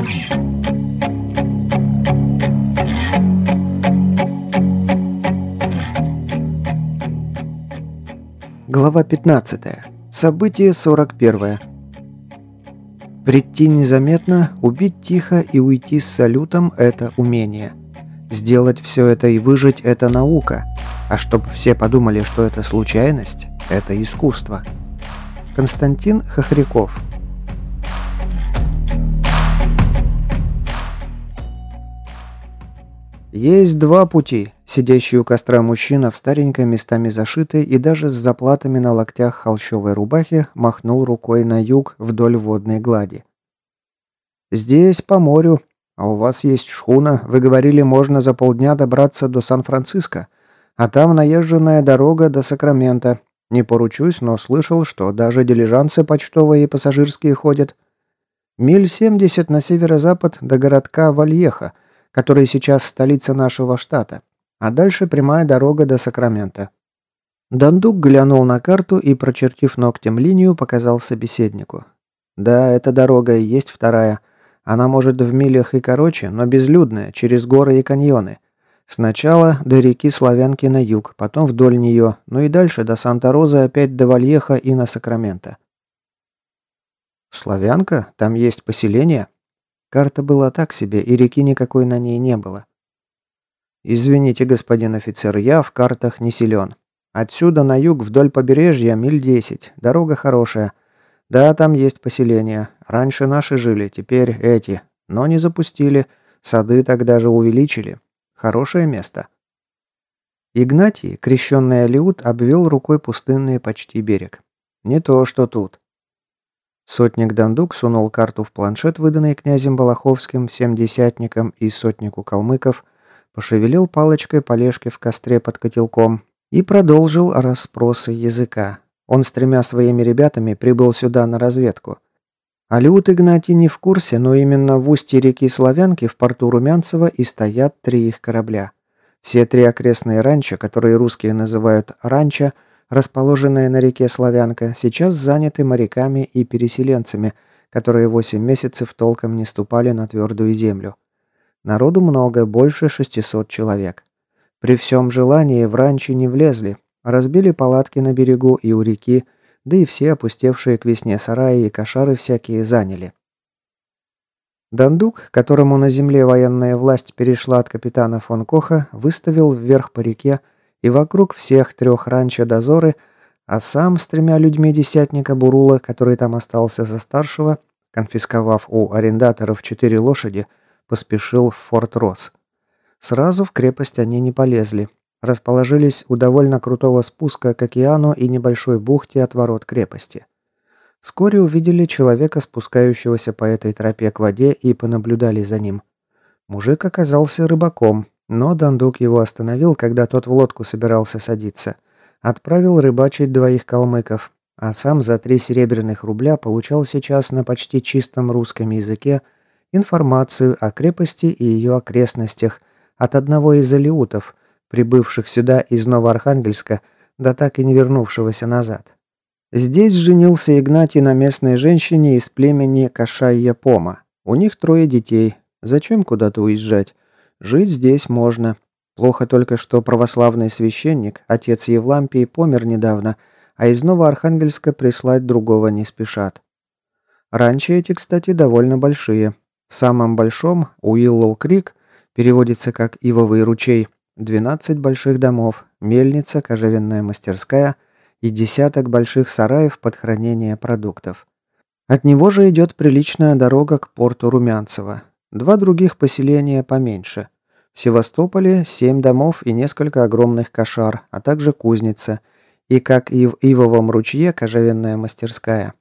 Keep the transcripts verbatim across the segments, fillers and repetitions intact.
Глава пятнадцатая. Событие сорок первое. Прийти незаметно, убить тихо и уйти с салютом – это умение. Сделать все это и выжить – это наука. А чтоб все подумали, что это случайность – это искусство. Константин Хохряков. Есть два пути. Сидящий у костра мужчина в старенькой местами зашитой и даже с заплатами на локтях холщовой рубахи махнул рукой на юг вдоль водной глади. «Здесь по морю. А у вас есть шхуна. Вы говорили, можно за полдня добраться до Сан-Франциско. А там наезженная дорога до Сакрамента. Не поручусь, но слышал, что даже дилижансы почтовые и пассажирские ходят. Миль семьдесят на северо-запад до городка Вальеха, который сейчас столица нашего штата. А дальше прямая дорога до Сакрамента». Дандук глянул на карту и, прочертив ногтем линию, показал собеседнику. «Да, эта дорога и есть вторая. Она может в милях и короче, но безлюдная, через горы и каньоны. Сначала до реки Славянки на юг, потом вдоль нее, ну и дальше до Санта-Розы, опять до Вальеха и на Сакраменто». «Славянка? Там есть поселение?» Карта была так себе, и реки никакой на ней не было. «Извините, господин офицер, я в картах не силен. Отсюда на юг вдоль побережья миль десять. Дорога хорошая. Да, там есть поселение. Раньше наши жили, теперь эти. Но не запустили. Сады тогда же увеличили. Хорошее место». Игнатий, крещенный алеут, обвел рукой пустынный почти берег. «Не то, что тут». Сотник Дандук сунул карту в планшет, выданный князем Балаховским всем десятникам и сотнику калмыков, пошевелил палочкой полежки в костре под котелком и продолжил расспросы языка. Он с тремя своими ребятами прибыл сюда на разведку. Алеут Игнатий не в курсе, но именно в устье реки Славянки в порту Румянцева и стоят три их корабля. Все три окрестные ранчо, которые русские называют ранчо, расположенные на реке Славянка, сейчас заняты моряками и переселенцами, которые восемь месяцев толком не ступали на твердую землю. Народу много, больше шестисот человек. При всем желании в ранчо не влезли, разбили палатки на берегу и у реки, да и все опустевшие к весне сараи и кошары всякие заняли. Дандук, которому на земле военная власть перешла от капитана фон Коха, выставил вверх по реке и вокруг всех трех ранчо дозоры, а сам с тремя людьми десятника Бурула, который там остался за старшего, конфисковав у арендаторов четыре лошади, поспешил в Форт Росс. Сразу в крепость они не полезли. Расположились у довольно крутого спуска к океану и небольшой бухте от ворот крепости. Вскоре увидели человека, спускающегося по этой тропе к воде, и понаблюдали за ним. Мужик оказался рыбаком, но Дандук его остановил, когда тот в лодку собирался садиться. Отправил рыбачить двоих калмыков, а сам за три серебряных рубля получал сейчас на почти чистом русском языке информацию о крепости и ее окрестностях от одного из алеутов, прибывших сюда из Новоархангельска, да так и не вернувшегося назад. Здесь женился Игнатий на местной женщине из племени Кашай-Япома. У них трое детей. Зачем куда-то уезжать? Жить здесь можно. Плохо только, что православный священник, отец Евлампий, помер недавно, а из Новоархангельска прислать другого не спешат. Ранчо эти, кстати, довольно большие. В самом большом, Уиллоу-Крик, переводится как «Ивовый ручей», двенадцать больших домов, мельница, кожевенная мастерская и десяток больших сараев под хранение продуктов. От него же идет приличная дорога к порту Румянцево. Два других поселения поменьше. В Севастополе семь домов и несколько огромных кошар, а также кузница. И, как и в Ивовом ручье, кожевенная мастерская.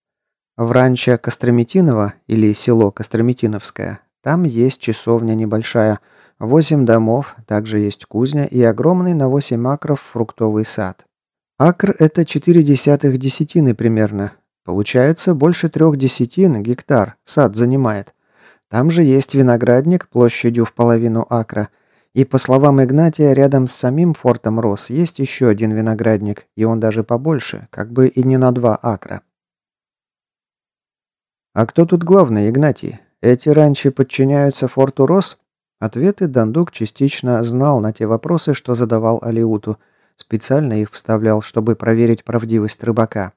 В ранчо Кострометиново, или село Кострометиновское, там есть часовня небольшая, восемь домов, также есть кузня и огромный на восемь акров фруктовый сад. Акр – это четыре десятых десятины примерно. Получается, больше трех десятин гектар сад занимает. Там же есть виноградник площадью в половину акра. И, по словам Игнатия, рядом с самим фортом Росс есть еще один виноградник, и он даже побольше, как бы и не на два акра. «А кто тут главный, Игнатий? Эти ранчи подчиняются форту Росс? Ответы Дандук частично знал на те вопросы, что задавал Алиуту. Специально их вставлял, чтобы проверить правдивость рыбака.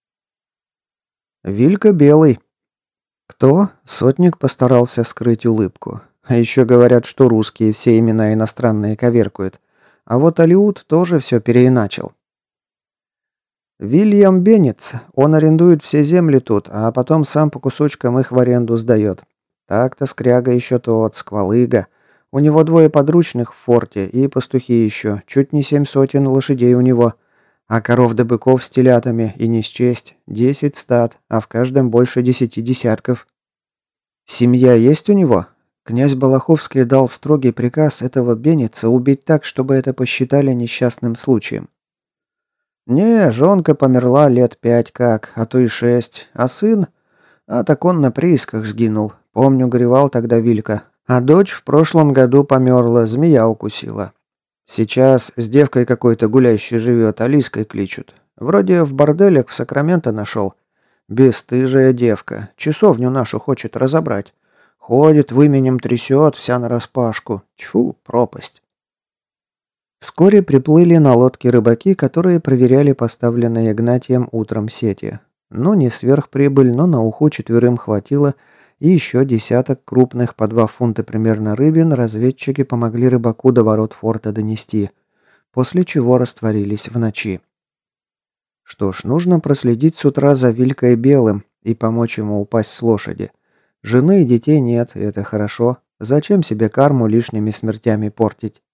«Вилька Белый». «Кто?» – сотник постарался скрыть улыбку. А еще говорят, что русские все имена иностранные коверкуют. А вот Алиут тоже все переиначил. «Вильям Беннетс. Он арендует все земли тут, а потом сам по кусочкам их в аренду сдает. Так-то скряга еще тот, сквалыга. У него двое подручных в форте и пастухи еще, чуть не семь сотен лошадей у него. А коров да быков с телятами и не счесть. Десять стад, а в каждом больше десяти десятков. Семья есть у него?» Князь Балаховский дал строгий приказ этого Беннетса убить так, чтобы это посчитали несчастным случаем. «Не, жонка померла лет пять как, а то и шесть, а сын? А так он на приисках сгинул. Помню, горевал тогда Вилька. А дочь в прошлом году померла, змея укусила. Сейчас с девкой какой-то гулящей живет, Алиской кличут. Вроде в борделях в Сакраменто нашел. Бесстыжая девка, часовню нашу хочет разобрать. Ходит, выменем трясет, вся нараспашку. Тьфу, пропасть». Вскоре приплыли на лодке рыбаки, которые проверяли поставленные Игнатием утром сети. Ну, не сверхприбыль, но на уху четверым хватило, и еще десяток крупных по два фунта примерно рыбин разведчики помогли рыбаку до ворот форта донести, после чего растворились в ночи. Что ж, нужно проследить с утра за Вилькой Белым и помочь ему упасть с лошади. Жены и детей нет, и это хорошо. Зачем себе карму лишними смертями портить?